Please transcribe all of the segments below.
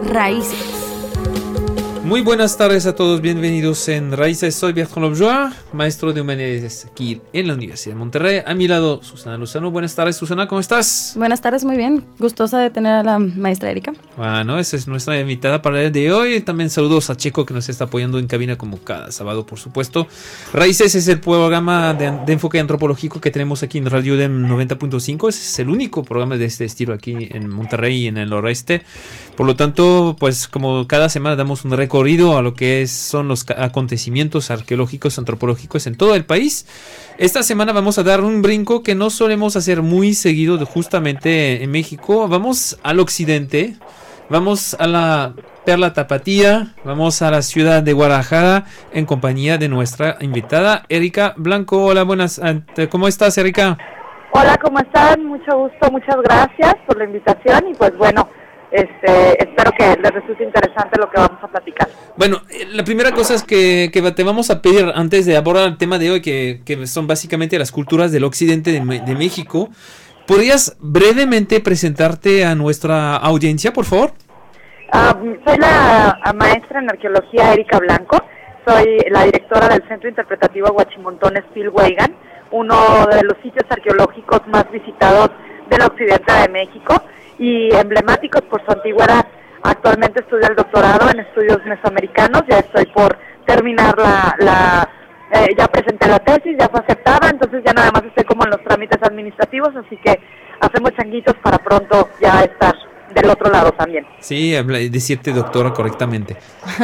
Raíces. Muy buenas tardes a todos, bienvenidos en Raíces. Soy Bertrand Lobjoa, maestro de humanidades aquí en la Universidad de Monterrey. A mi lado, Susana Lozano. Buenas tardes, Susana, ¿cómo estás? Buenas tardes, muy bien. Gustosa de tener a la maestra Erika. Bueno, esa es nuestra invitada para el día de hoy. También saludos a Checo, que nos está apoyando en cabina como cada sábado, por supuesto. Raíces es el programa de enfoque antropológico que tenemos aquí en Radio DEM 90.5. Es el único programa de este estilo aquí en Monterrey y en el oeste. Por lo tanto, pues como cada semana damos un recorrido a lo que son los acontecimientos arqueológicos, antropológicos en todo el país. Esta semana vamos a dar un brinco que no solemos hacer muy seguido justamente en México. Vamos al occidente, vamos a la Perla Tapatía, vamos a la ciudad de Guadalajara en compañía de nuestra invitada Erika Blanco. Hola, buenas, ¿cómo estás, Erika? Hola, ¿cómo están? Mucho gusto, muchas gracias por la invitación y pues bueno, espero que les resulte interesante lo que vamos a platicar. Bueno, la primera cosa es que te vamos a pedir antes de abordar el tema de hoy, que son básicamente las culturas del occidente de México. ¿Podrías brevemente presentarte a nuestra audiencia, por favor? Soy la maestra en arqueología Erika Blanco, soy la directora del Centro Interpretativo Huachimontones Pilhuegan, uno de los sitios arqueológicos más visitados del occidente de México y emblemáticos por su antigüedad. Actualmente estudio el doctorado en estudios mesoamericanos, ya estoy por terminar ya presenté la tesis, ya fue aceptada, entonces ya nada más estoy como en los trámites administrativos, así que hacemos changuitos para pronto ya estar del otro lado también. Sí, decirte doctora correctamente.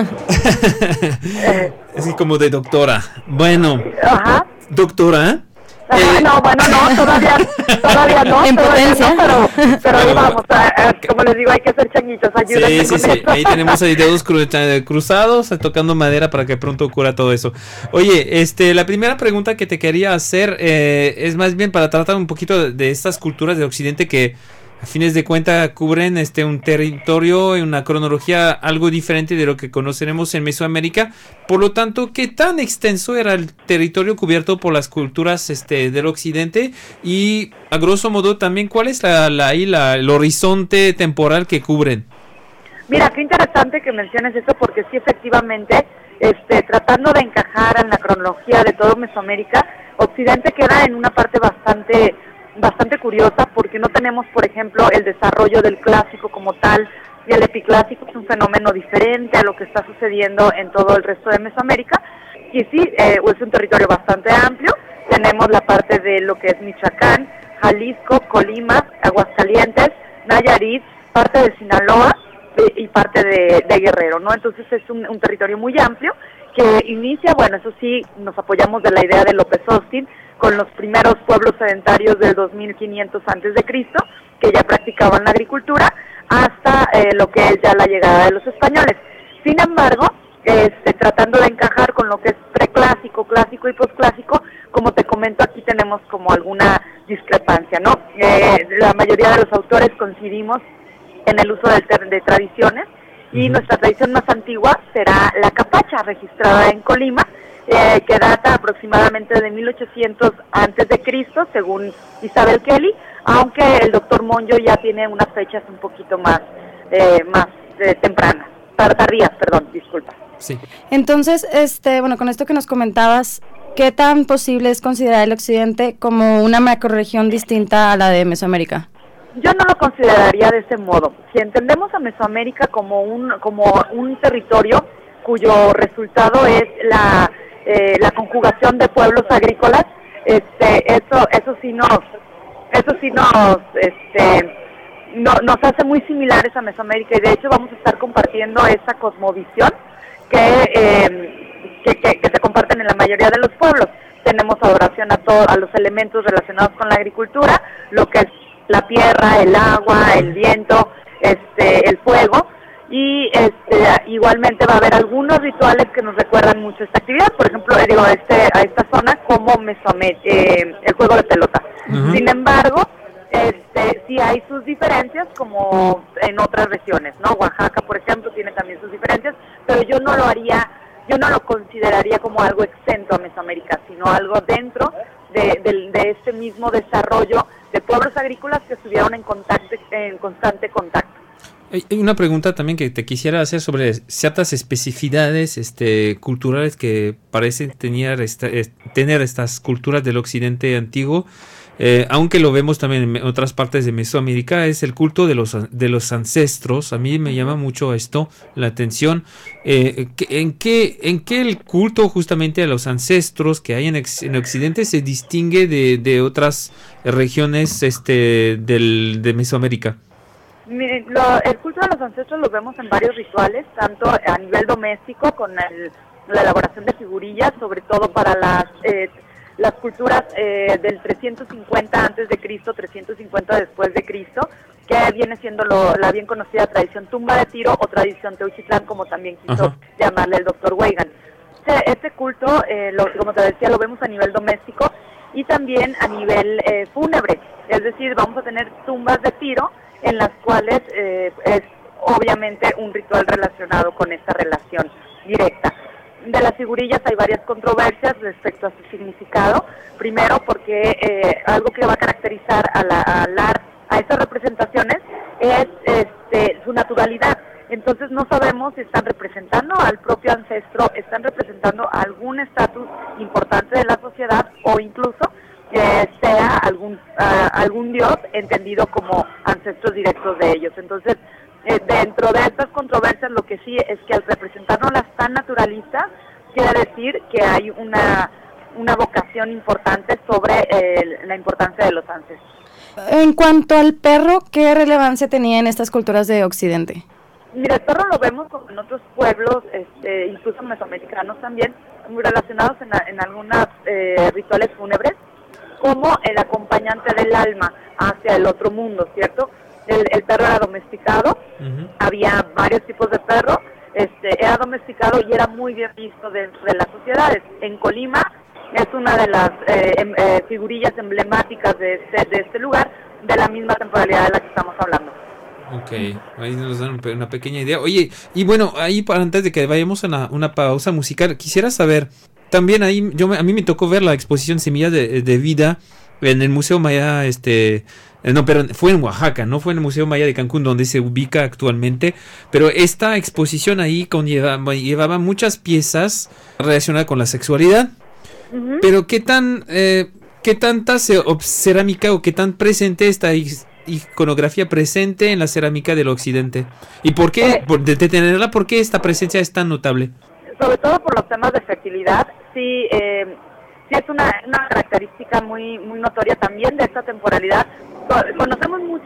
Así como de doctora. Bueno, ajá. Doctora. No, todavía no. En potencia. Pero ahí vamos, como les digo, hay que hacer changuitos, ayúdenme Sí. Ahí tenemos ahí dedos cruzados, tocando madera para que pronto ocurra todo eso. Oye, la primera pregunta que te quería hacer es más bien para tratar un poquito de estas culturas de Occidente que a fines de cuentas cubren un territorio y una cronología algo diferente de lo que conoceremos en Mesoamérica. Por lo tanto, ¿qué tan extenso era el territorio cubierto por las culturas del occidente? Y a grosso modo también, ¿cuál es el horizonte temporal que cubren? Mira, qué interesante que menciones eso porque sí, efectivamente, tratando de encajar en la cronología de todo Mesoamérica, Occidente queda en una parte bastante curiosa porque no tenemos, por ejemplo, el desarrollo del clásico como tal, y el epiclásico es un fenómeno diferente a lo que está sucediendo en todo el resto de Mesoamérica, y sí, es un territorio bastante amplio. Tenemos la parte de lo que es Michoacán, Jalisco, Colima, Aguascalientes, Nayarit, parte de Sinaloa y parte de Guerrero, ¿no? Entonces es un territorio muy amplio que inicia, bueno, eso sí, nos apoyamos de la idea de López Austin, con los primeros pueblos sedentarios del 2500 antes de Cristo, que ya practicaban la agricultura, hasta lo que es ya la llegada de los españoles. Sin embargo, tratando de encajar con lo que es preclásico, clásico y posclásico, como te comento, aquí tenemos como alguna discrepancia, ¿no? La mayoría de los autores coincidimos en el uso de tradiciones, y nuestra tradición más antigua será la capacha, registrada en Colima, que data aproximadamente de 1800 antes de Cristo, según Isabel Kelly, aunque el doctor Monjo ya tiene unas fechas un poquito más tempranas, tardías, disculpa. Sí. Entonces, bueno, con esto que nos comentabas, ¿qué tan posible es considerar el occidente como una macrorregión distinta a la de Mesoamérica? Yo no lo consideraría de ese modo. Si entendemos a Mesoamérica como un territorio cuyo resultado es la conjugación de pueblos agrícolas, eso sí nos hace muy similares a Mesoamérica, y de hecho vamos a estar compartiendo esa cosmovisión que se comparten en la mayoría de los pueblos. Tenemos adoración a los elementos relacionados con la agricultura, lo que es la tierra, el agua, el viento, el fuego. Y igualmente va a haber algunos rituales que nos recuerdan mucho esta actividad, por ejemplo, a esta zona como el juego de pelota. Uh-huh. Sin embargo, sí hay sus diferencias como en otras regiones, ¿no? Oaxaca, por ejemplo, tiene también sus diferencias, pero yo no lo consideraría como algo exento a Mesoamérica, sino algo dentro de este mismo desarrollo de pueblos agrícolas que estuvieron en constante contacto. Hay una pregunta también que te quisiera hacer sobre ciertas especificidades culturales que parecen tener estas culturas del occidente antiguo, aunque lo vemos también en otras partes de Mesoamérica. Es el culto de los ancestros. A mí me llama mucho esto la atención. ¿En qué el culto justamente a los ancestros que hay en Occidente se distingue de otras regiones de Mesoamérica? Miren, el culto de los ancestros lo vemos en varios rituales, tanto a nivel doméstico con la elaboración de figurillas, sobre todo para las culturas del 350 antes de Cristo, 350 después de Cristo, que viene siendo la bien conocida tradición tumba de Tiro o tradición Teuchitlán, como también quiso llamarle el doctor Weigand. Este culto, como te decía, lo vemos a nivel doméstico y también a nivel fúnebre, es decir, vamos a tener tumbas de Tiro en las cuales es obviamente un ritual relacionado con esta relación directa. De las figurillas hay varias controversias respecto a su significado. Primero, porque algo que va a caracterizar a estas representaciones es su naturalidad. Entonces no sabemos si están representando al propio ancestro, están representando algún estatus importante de la sociedad o incluso sea algún dios entendido como ancestros directos de ellos. Entonces, dentro de estas controversias, lo que sí es que al representarnos tan naturalistas, quiere decir que hay una vocación importante sobre la importancia de los ancestros. En cuanto al perro, ¿qué relevancia tenía en estas culturas de Occidente? Mira, el perro lo vemos como en otros pueblos, incluso mesoamericanos también, muy relacionados en algunos rituales fúnebres, como el acompañante del alma hacia el otro mundo, ¿cierto? El perro era domesticado, había varios tipos de perro, era domesticado y era muy bien visto dentro de las sociedades. En Colima es una de las figurillas emblemáticas de este lugar, de la misma temporalidad de la que estamos hablando. Ok, ahí nos dan una pequeña idea. Oye, y bueno, ahí antes de que vayamos a una pausa musical, quisiera saber, también ahí a mí me tocó ver la exposición Semillas de Vida en el Museo Maya, no, pero fue en Oaxaca, no fue en el Museo Maya de Cancún donde se ubica actualmente, pero esta exposición ahí llevaba muchas piezas relacionadas con la sexualidad, pero ¿qué tanta cerámica o qué tan presente está iconografía presente en la cerámica del occidente? ¿Y por qué, de tenerla, por qué esta presencia es tan notable? Sobre todo por los temas de fertilidad, sí es una característica muy notoria también de esta temporalidad. Conocemos mucho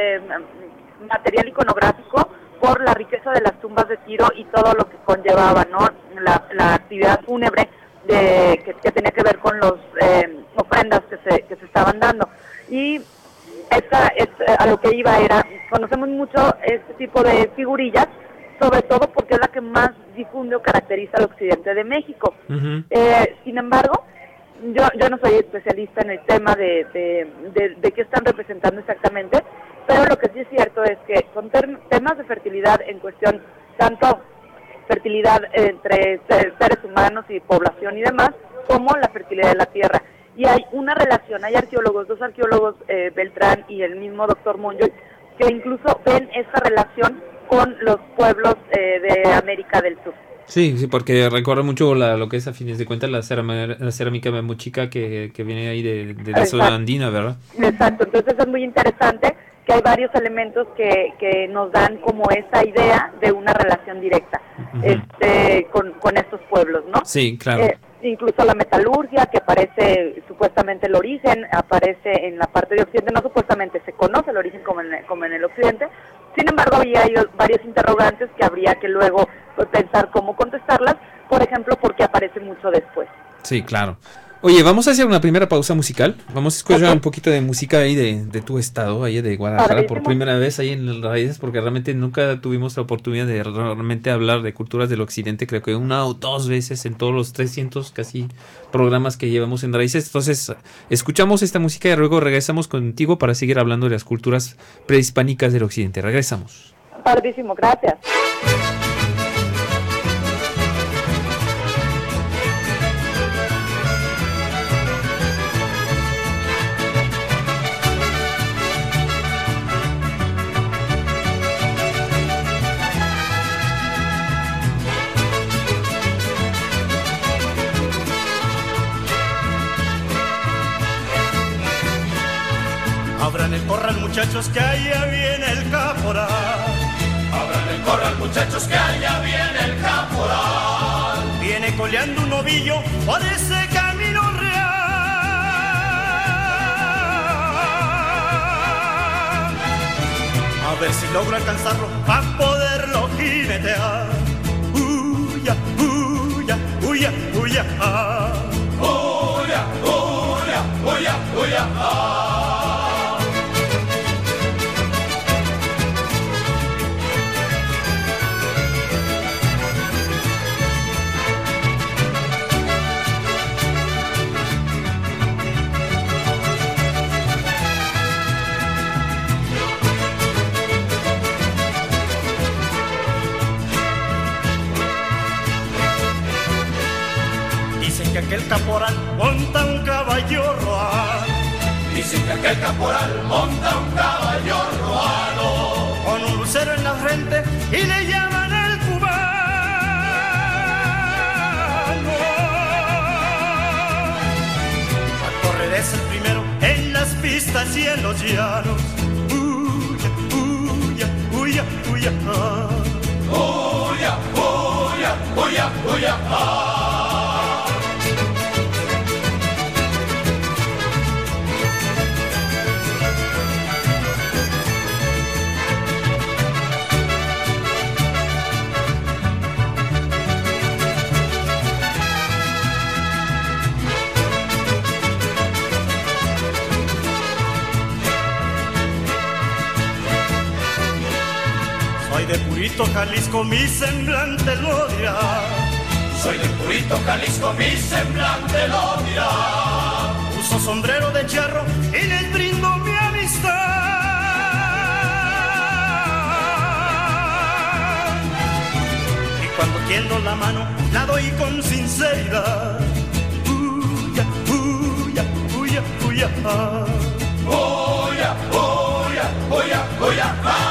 material iconográfico por la riqueza de las tumbas de Tiro y todo lo que conllevaba, ¿no? La actividad fúnebre que tenía que ver con las ofrendas que se estaban dando. Y a lo que iba conocemos mucho este tipo de figurillas, sobre todo porque es la que más difunde o caracteriza al occidente de México. Sin embargo, yo no soy especialista en el tema de qué están representando exactamente, pero lo que sí es cierto es que son temas de fertilidad en cuestión, tanto fertilidad entre seres humanos y población y demás, como la fertilidad de la tierra. Y hay una relación, hay dos arqueólogos, Beltrán y el mismo doctor Monjoy, que incluso ven esta relación con los pueblos de América del Sur. Sí, porque recuerda mucho lo que es a fines de cuentas la cerámica memochica que viene ahí de la zona andina, ¿verdad? Exacto, entonces es muy interesante que hay varios elementos que nos dan como esa idea de una relación directa con estos pueblos, ¿no? Sí, claro. Incluso la metalurgia, que aparece supuestamente el origen, aparece en la parte de Occidente, no supuestamente se conoce el origen como en el Occidente. Sin embargo, había varios interrogantes que habría que luego pensar cómo contestarlas, por ejemplo, porque aparece mucho después. Sí, claro. Oye, vamos a hacer una primera pausa musical. Vamos a escuchar un poquito de música ahí de tu estado, ahí de Guadalajara, por primera vez ahí en las raíces, porque realmente nunca tuvimos la oportunidad de realmente hablar de culturas del occidente. Creo que una o dos veces en todos los 300 casi programas que llevamos en raíces. Entonces, escuchamos esta música y luego regresamos contigo para seguir hablando de las culturas prehispánicas del occidente. Regresamos. Padrísimo, gracias. muchachos, que allá viene el caporal. Abran el corral, muchachos, que allá viene el caporal. Viene coleando un ovillo por ese camino real. A ver si logro alcanzarlo para poderlo jinetear. Uya, uya, uya, uya, ah. Uya, uya, uya, uya, ah. Dicen que aquel caporal monta un caballo roal. Dicen que aquel caporal monta un caballo roano. Con un lucero en la frente y le llaman el cubano. A correr es el primero en las pistas y en los llanos. Uya, uya, uya, uya, ah. Uya, uya, uya, uya, ah. Soy de Purito, Jalisco, mi semblante lo dirá. Soy de Purito, Jalisco, mi semblante lo dirá. Uso sombrero de charro y les brindo mi amistad. Y cuando tiendo la mano, la doy con sinceridad. Uya, uya, uya, uya, ah. Uya, uya, uya, uya, ah.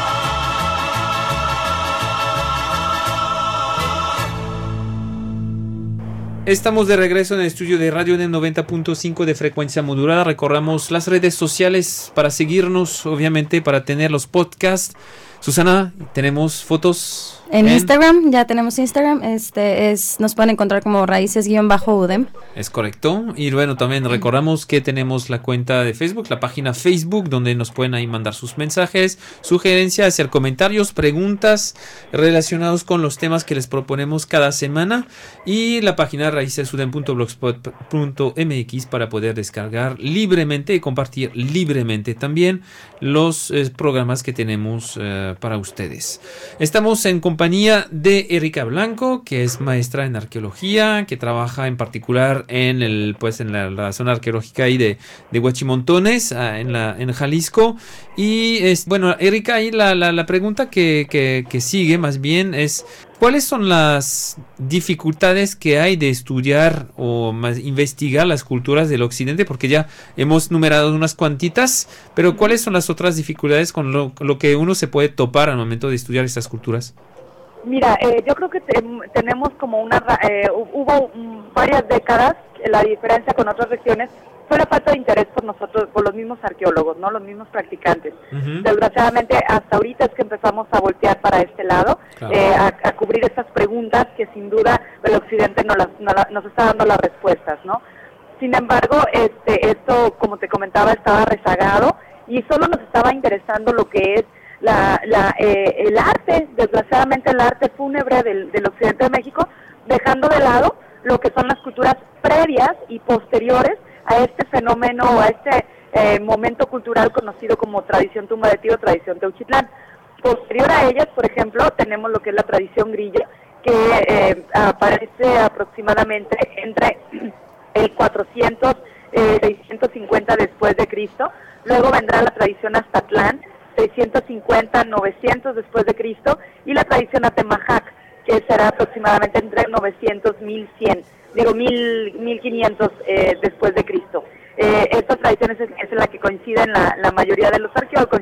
Estamos de regreso en el estudio de Radio UDEM 90.5 de frecuencia modulada. Recorramos las redes sociales para seguirnos, obviamente, para tener los podcasts. Susana, tenemos fotos en Instagram, ya tenemos Instagram, nos pueden encontrar como raíces_UDEM. Es correcto. Y bueno, también recordamos que tenemos la cuenta de Facebook, la página Facebook, donde nos pueden ahí mandar sus mensajes, sugerencias, hacer comentarios, preguntas relacionados con los temas que les proponemos cada semana. Y la página raicesudem.blogspot.mx para poder descargar libremente y compartir libremente también los programas que tenemos para ustedes. Estamos en compañía de Erika Blanco, que es maestra en arqueología, que trabaja en particular en la zona arqueológica ahí de Huachimontones, en Jalisco. Y bueno, Erika, ahí la pregunta que sigue más bien es: ¿cuáles son las dificultades que hay de estudiar o más investigar las culturas del occidente? Porque ya hemos numerado unas cuantitas, pero ¿cuáles son las otras dificultades con lo que uno se puede topar al momento de estudiar estas culturas? Mira, yo creo que tenemos como hubo varias décadas, la diferencia con otras regiones fue la falta de interés por nosotros, por los mismos arqueólogos, ¿no? Los mismos practicantes. Uh-huh. Desgraciadamente, hasta ahorita es que empezamos a voltear para este lado, claro, a cubrir estas preguntas que sin duda el occidente nos está dando las respuestas, ¿no? Sin embargo, esto, como te comentaba, estaba rezagado y solo nos estaba interesando lo que es el arte, desgraciadamente el arte fúnebre del occidente de México, dejando de lado lo que son las culturas previas y posteriores a este fenómeno, a este momento cultural conocido como tradición tumba de tío, tradición Teuchitlán. Posterior a ellas, por ejemplo, tenemos lo que es la tradición grilla, que aparece aproximadamente entre el 400, 650 después de Cristo. Luego vendrá la tradición Aztatlán, 650, 900 después de Cristo, y la tradición Atemajac, que será aproximadamente entre 900, 1100, 1500 después de Cristo. Esta tradición es en la que coinciden la mayoría de los arqueólogos,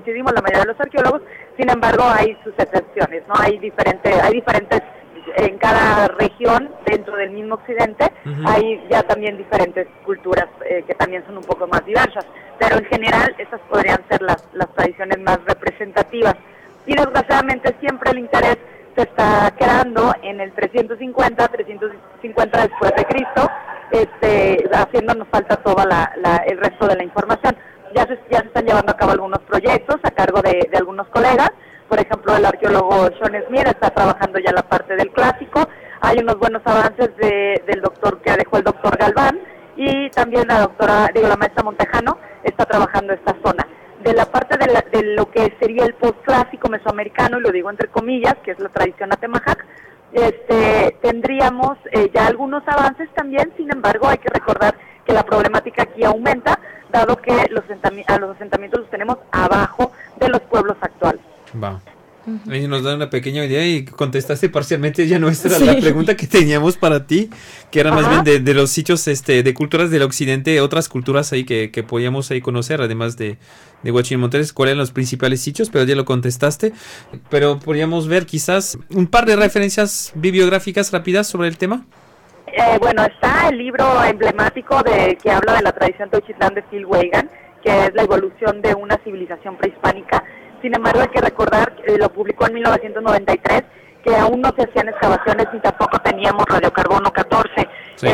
sin embargo hay sus excepciones, ¿no? Hay diferentes en cada región dentro del mismo occidente, uh-huh, hay ya también diferentes culturas que también son un poco más diversas. pero en general esas podrían ser las tradiciones más representativas. Y desgraciadamente siempre el interés se está quedando en el 350 después de Cristo, haciéndonos falta toda el resto de la información. Ya se están llevando a cabo algunos proyectos a cargo de algunos colegas. Por ejemplo, el arqueólogo Sean Smith está trabajando ya la parte del clásico. Hay unos buenos avances del doctor que dejó el doctor Galván, y también la maestra Montejano está trabajando esta zona. De la parte de lo que sería el postclásico mesoamericano, y lo digo entre comillas, que es la tradición Atemajac, tendríamos ya algunos avances también. Sin embargo, hay que recordar que la problemática aquí aumenta, dado que los asentamientos los tenemos abajo de los pueblos actuales. Va. Ahí nos da una pequeña idea y contestaste parcialmente ya nuestra la pregunta que teníamos para ti, que era más bien de los sitios de culturas del occidente, otras culturas ahí que podíamos ahí conocer, además de Huachimontones, cuáles eran los principales sitios, pero ya lo contestaste. Pero podríamos ver quizás un par de referencias bibliográficas rápidas sobre el tema. Bueno, está el libro emblemático que habla de la tradición Teuchitlán de Phil Weigand, que es la evolución de una civilización prehispánica. Sin embargo, hay que recordar que lo publicó en 1993, que aún no se hacían excavaciones y tampoco teníamos radiocarbono 14. Sí.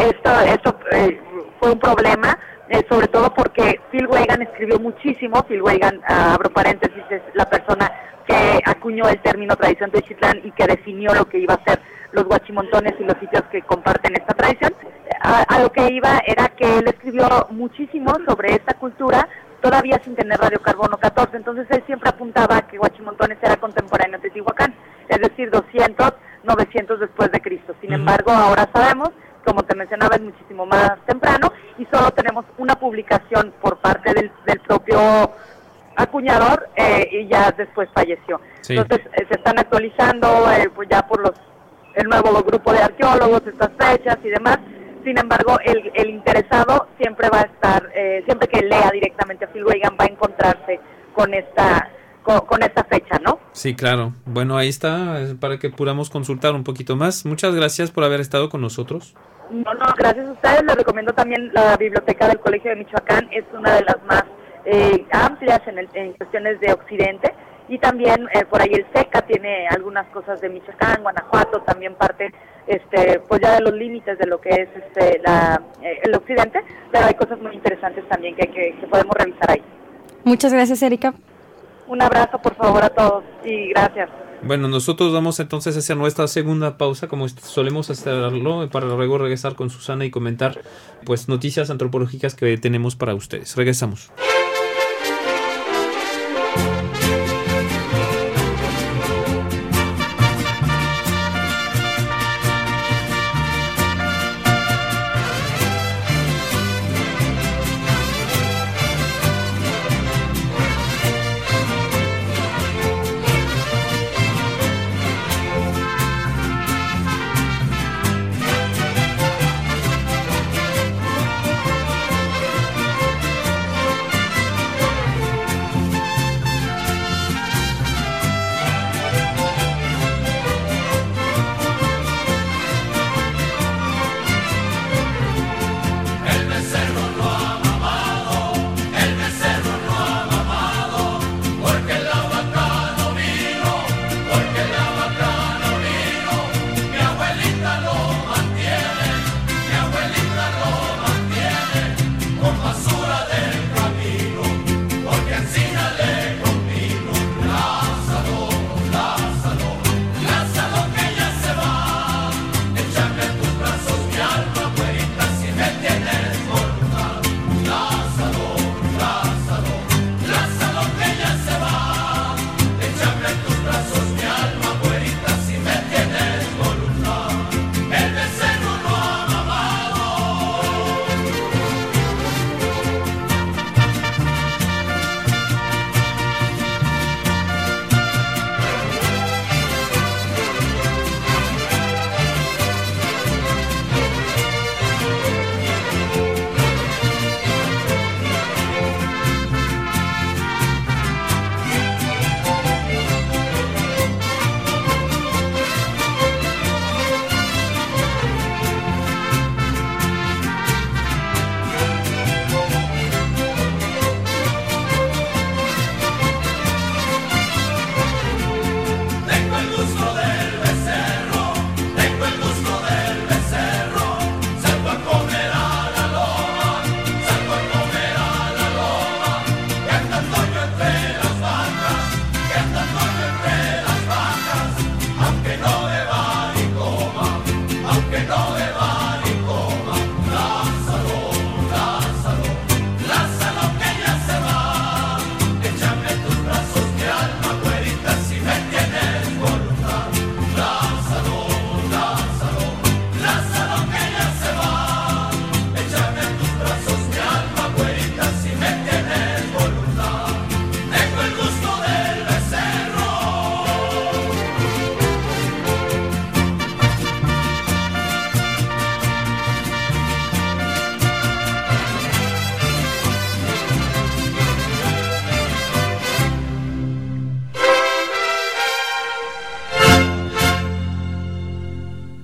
Esto fue un problema, sobre todo porque Phil Weigand escribió muchísimo. Phil Weigand, abro paréntesis, es la persona que acuñó el término tradición Teuchitlán y que definió lo que iba a ser los huachimontones y los sitios que comparten esta tradición. A lo que iba era que él escribió muchísimo sobre esta cultura, todavía sin tener radiocarbono 14, entonces él siempre apuntaba que Huachimontones era contemporáneo de Teotihuacán, es decir, 200, 900 después de Cristo. Sin embargo, ahora sabemos, como te mencionaba, es muchísimo más temprano, y solo tenemos una publicación por parte del propio acuñador, y ya después falleció. Sí. Entonces se están actualizando pues ya por el nuevo grupo de arqueólogos estas fechas y demás. Sin embargo, el interesado siempre va a estar, siempre que lea directamente a Phil Weigand, va a encontrarse con esta fecha, ¿no? Sí, claro. Bueno, ahí está, para que podamos consultar un poquito más. Muchas gracias por haber estado con nosotros. No, gracias a ustedes. Les recomiendo también la biblioteca del Colegio de Michoacán. Es una de las más amplias en cuestiones de Occidente. Y también por ahí el SECA tiene algunas cosas de Michoacán, Guanajuato, también parte pues ya de los límites de lo que es el occidente, pero hay cosas muy interesantes también que podemos revisar ahí. Muchas gracias, Erika. Un abrazo, por favor, a todos, y gracias. Bueno, nosotros vamos entonces a hacer nuestra segunda pausa, como solemos hacerlo, para luego regresar con Susana y comentar pues noticias antropológicas que tenemos para ustedes. Regresamos.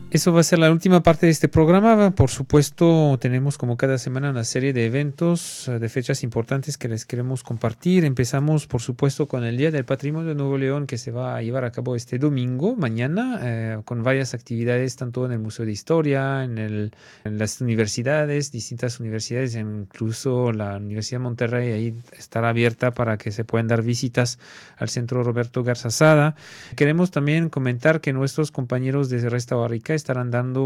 Eso va a ser la última parte de este programa. Por supuesto, tenemos como cada semana una serie de eventos, de fechas importantes que les queremos compartir. Empezamos, por supuesto, con el Día del Patrimonio de Nuevo León, que se va a llevar a cabo este domingo, mañana, con varias actividades, tanto en el Museo de Historia, en las universidades, distintas universidades, incluso la Universidad de Monterrey, ahí estará abierta para que se puedan dar visitas al Centro Roberto Garzazada. Queremos también comentar que nuestros compañeros de Resta Barrica estarán dando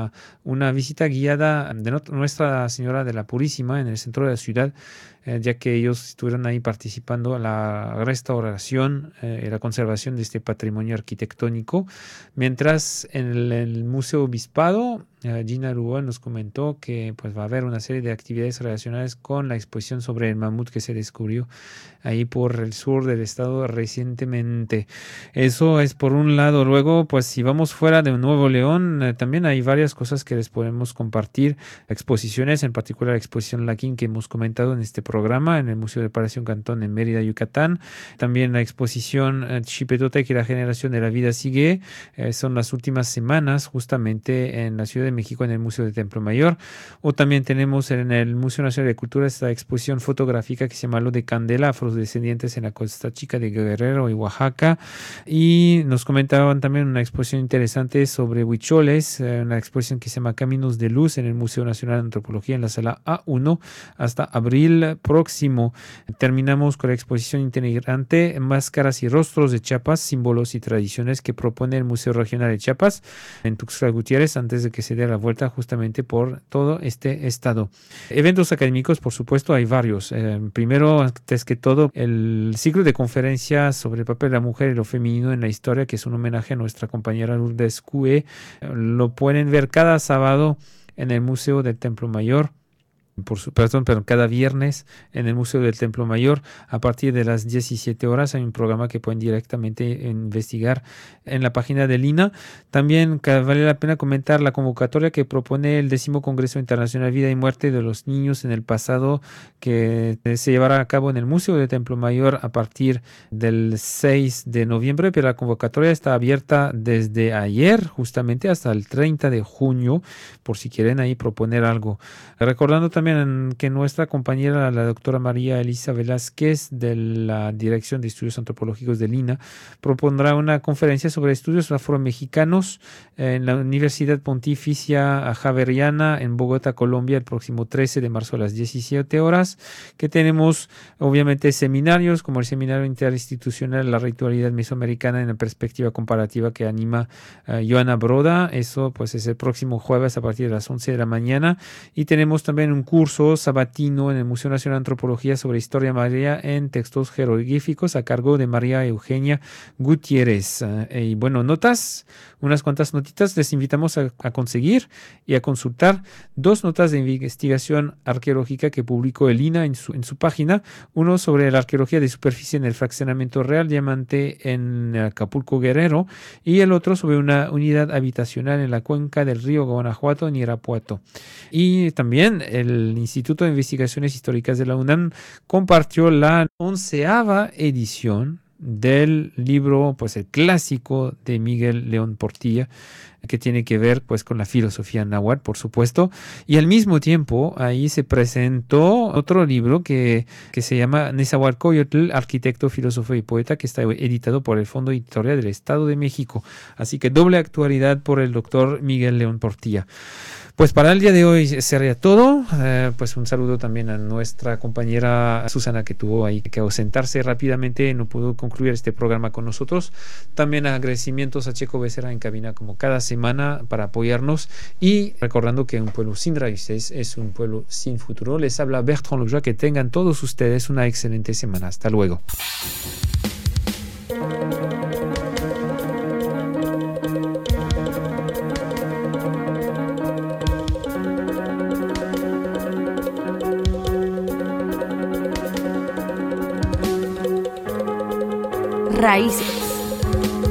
una visita guiada de Nuestra Señora de la Purísima en el centro de la ciudad, ya que ellos estuvieron ahí participando a la restauración y la conservación de este patrimonio arquitectónico. Mientras en el Museo Obispado, Gina Rúa nos comentó que pues, va a haber una serie de actividades relacionadas con la exposición sobre el mamut que se descubrió ahí por el sur del estado recientemente. Eso es por un lado. Luego, pues si vamos fuera de Nuevo León, también hay varias cosas que les podemos compartir. Exposiciones, en particular la exposición Laquín que hemos comentado en este programa, en el Museo de Palacio Cantón en Mérida, Yucatán. También la exposición Chipetotec y la generación de la vida sigue. Son las últimas semanas justamente en la Ciudad de México en el Museo de Templo Mayor. O también tenemos en el Museo Nacional de Cultura esta exposición fotográfica que se llama Lo de Candela, afrodescendientes en la Costa Chica de Guerrero y Oaxaca. Y nos comentaban también una exposición interesante sobre huicholes, una exposición que se llama Caminos de Luz en el Museo Nacional de Antropología en la sala A1 hasta abril próximo. Terminamos con la exposición itinerante Máscaras y Rostros de Chiapas, Símbolos y Tradiciones que propone el Museo Regional de Chiapas en Tuxtla Gutiérrez antes de que se dé la vuelta justamente por todo este estado. Eventos académicos, por supuesto, hay varios. Primero, antes que todo, el ciclo de conferencias sobre el papel de la mujer y lo femenino en la historia, que es un homenaje a nuestra compañera Lourdes Cue. Lo pueden ver cada sábado en el Museo del Templo Mayor. Cada viernes en el Museo del Templo Mayor a partir de las 17 horas hay un programa que pueden directamente investigar en la página del INA. También vale la pena comentar la convocatoria que propone el 10º Congreso Internacional Vida y Muerte de los Niños en el pasado, que se llevará a cabo en el Museo del Templo Mayor a partir del 6 de noviembre, pero la convocatoria está abierta desde ayer justamente hasta el 30 de junio por si quieren ahí proponer algo. Recordando también que nuestra compañera, la doctora María Elisa Velázquez, de la Dirección de Estudios Antropológicos del INA, propondrá una conferencia sobre estudios afromexicanos en la Universidad Pontificia Javeriana en Bogotá, Colombia, el próximo 13 de marzo a las 17 horas, que tenemos obviamente seminarios como el Seminario Interinstitucional La Ritualidad Mesoamericana en la Perspectiva Comparativa que anima Joana Broda. Eso pues es el próximo jueves a partir de las 11 de la mañana. Y tenemos también un curso sabatino en el Museo Nacional de Antropología sobre Historia Maya en textos jeroglíficos a cargo de María Eugenia Gutiérrez. Y bueno, unas cuantas notitas les invitamos a conseguir y a consultar 2 notas de investigación arqueológica que publicó el INA en su página. Uno sobre la arqueología de superficie en el fraccionamiento Real Diamante en Acapulco, Guerrero, y el otro sobre una unidad habitacional en la cuenca del río Guanajuato en Irapuato. Y también el Instituto de Investigaciones Históricas de la UNAM compartió la 11ª edición del libro, pues el clásico de Miguel León Portilla, que tiene que ver pues con la filosofía náhuatl, por supuesto, y al mismo tiempo ahí se presentó otro libro que se llama Nezahualcóyotl, arquitecto, filósofo y poeta, que está editado por el Fondo Editorial del Estado de México. Así que doble actualidad por el doctor Miguel León Portilla. Pues para el día de hoy sería todo. Pues un saludo también a nuestra compañera Susana, que tuvo ahí que ausentarse rápidamente, no pudo concluir este programa con nosotros. También agradecimientos a Checo Becerra en cabina como cada semana para apoyarnos, y recordando que un pueblo sin raíces es un pueblo sin futuro. Les habla Bertrand Loja. Que tengan todos ustedes una excelente semana. Hasta luego. Raíces.